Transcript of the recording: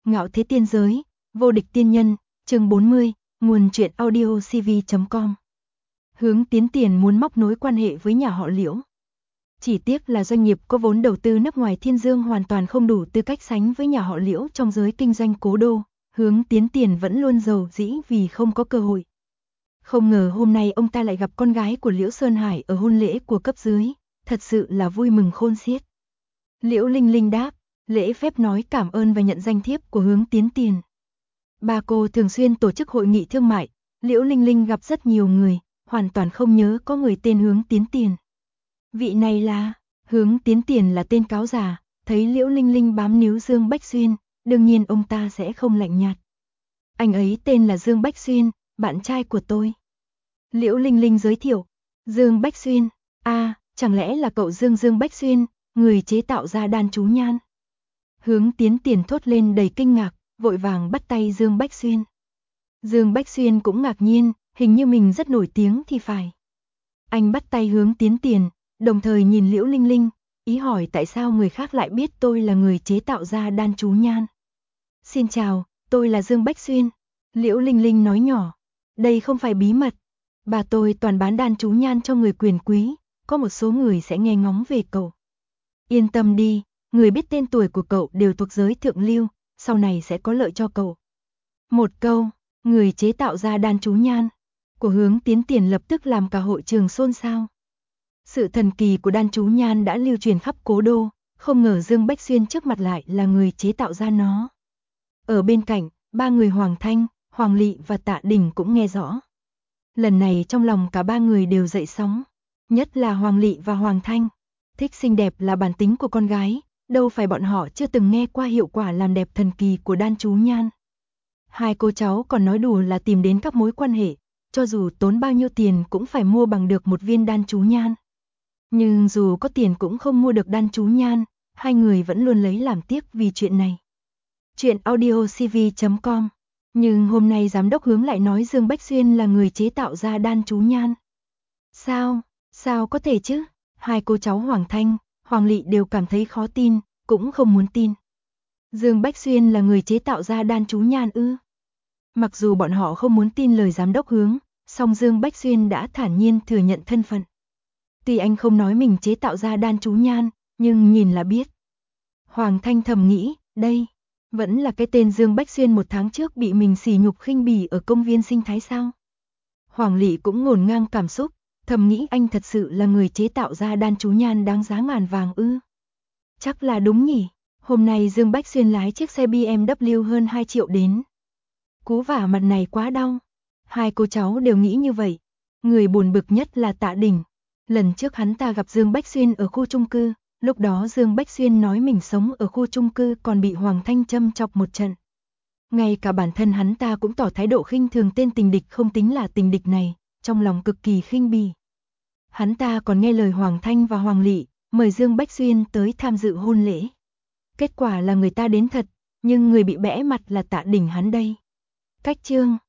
Ngạo thế tiên giới, vô địch tiên nhân, chương 40, nguồn truyện audio cv.com. Hướng Tiến Tiền muốn móc nối quan hệ với nhà họ Liễu. Chỉ tiếc là doanh nghiệp có vốn đầu tư nước ngoài Thiên Dương hoàn toàn không đủ tư cách sánh với nhà họ Liễu trong giới kinh doanh cố đô, Hướng Tiến Tiền vẫn luôn giàu dĩ vì không có cơ hội. Không ngờ hôm nay ông ta lại gặp con gái của Liễu Sơn Hải ở hôn lễ của cấp dưới, thật sự là vui mừng khôn xiết. Liễu Linh Linh đáp, lễ phép nói cảm ơn và nhận danh thiếp của Hướng Tiến Tiền. Ba cô thường xuyên tổ chức hội nghị thương mại, Liễu Linh Linh gặp rất nhiều người, hoàn toàn không nhớ có người tên Hướng Tiến Tiền. Vị này là, Hướng Tiến Tiền là tên cáo già, thấy Liễu Linh Linh bám níu Dương Bách Xuyên, đương nhiên ông ta sẽ không lạnh nhạt. Anh ấy tên là Dương Bách Xuyên, bạn trai của tôi. Liễu Linh Linh giới thiệu, Dương Bách Xuyên, chẳng lẽ là cậu Dương Bách Xuyên, người chế tạo ra đan chú nhan. Hướng Tiến Tiền thốt lên đầy kinh ngạc, vội vàng bắt tay Dương Bách Xuyên. Dương Bách Xuyên cũng ngạc nhiên, hình như mình rất nổi tiếng thì phải. Anh bắt tay Hướng Tiến Tiền, đồng thời nhìn Liễu Linh Linh, ý hỏi tại sao người khác lại biết tôi là người chế tạo ra đan chú nhan. Xin chào, tôi là Dương Bách Xuyên. Liễu Linh Linh nói nhỏ, đây không phải bí mật. Bà tôi toàn bán đan chú nhan cho người quyền quý, có một số người sẽ nghe ngóng về cậu. Yên tâm đi, người biết tên tuổi của cậu đều thuộc giới thượng lưu, sau này sẽ có lợi cho cậu. Một câu, người chế tạo ra đan chú nhan của Hướng Tiến Tiền lập tức làm cả hội trường xôn xao. Sự thần kỳ của đan chú nhan đã lưu truyền khắp cố đô, không ngờ Dương Bách Xuyên trước mặt lại là người chế tạo ra nó. Ở bên cạnh, ba người Hoàng Thanh, Hoàng Lị và Tạ Đình cũng nghe rõ. Lần này trong lòng cả ba người đều dậy sóng, nhất là Hoàng Lị và Hoàng Thanh. Thích xinh đẹp là bản tính của con gái, đâu phải bọn họ chưa từng nghe qua hiệu quả làm đẹp thần kỳ của đan chú nhan. Hai cô cháu còn nói đùa là tìm đến các mối quan hệ, cho dù tốn bao nhiêu tiền cũng phải mua bằng được một viên đan chú nhan. Nhưng dù có tiền cũng không mua được đan chú nhan, hai người vẫn luôn lấy làm tiếc vì chuyện này. Chuyện audio cv.com. Nhưng hôm nay giám đốc Hướng lại nói Dương Bách Xuyên là người chế tạo ra đan chú nhan. Sao có thể chứ? Hai cô cháu Hoàng Thanh, Hoàng Lị đều cảm thấy khó tin, cũng không muốn tin. Dương Bách Xuyên là người chế tạo ra đan chú nhan ư? Mặc dù bọn họ không muốn tin lời giám đốc Hướng, song Dương Bách Xuyên đã thản nhiên thừa nhận thân phận. Tuy anh không nói mình chế tạo ra đan chú nhan, nhưng nhìn là biết. Hoàng Thanh thầm nghĩ, đây vẫn là cái tên Dương Bách Xuyên một tháng trước bị mình sỉ nhục khinh bỉ ở công viên sinh thái sao? Hoàng Lị cũng ngổn ngang cảm xúc, thầm nghĩ anh thật sự là người chế tạo ra đan chú nhan đáng giá ngàn vàng ư? Chắc là đúng nhỉ, hôm nay Dương Bách Xuyên lái chiếc xe BMW hơn 2 triệu đến. Cú vả mặt này quá đau. Hai cô cháu đều nghĩ như vậy. Người buồn bực nhất là Tạ Đình. Lần trước hắn ta gặp Dương Bách Xuyên ở khu chung cư, lúc đó Dương Bách Xuyên nói mình sống ở khu chung cư còn bị Hoàng Thanh châm chọc một trận. Ngay cả bản thân hắn ta cũng tỏ thái độ khinh thường tên tình địch không tính là tình địch này, trong lòng cực kỳ khinh bỉ. Hắn ta còn nghe lời Hoàng Thanh và Hoàng Lị, mời Dương Bách Xuyên tới tham dự hôn lễ. Kết quả là người ta đến thật, nhưng người bị bẽ mặt là Tạ Đình hắn đây. Cách chương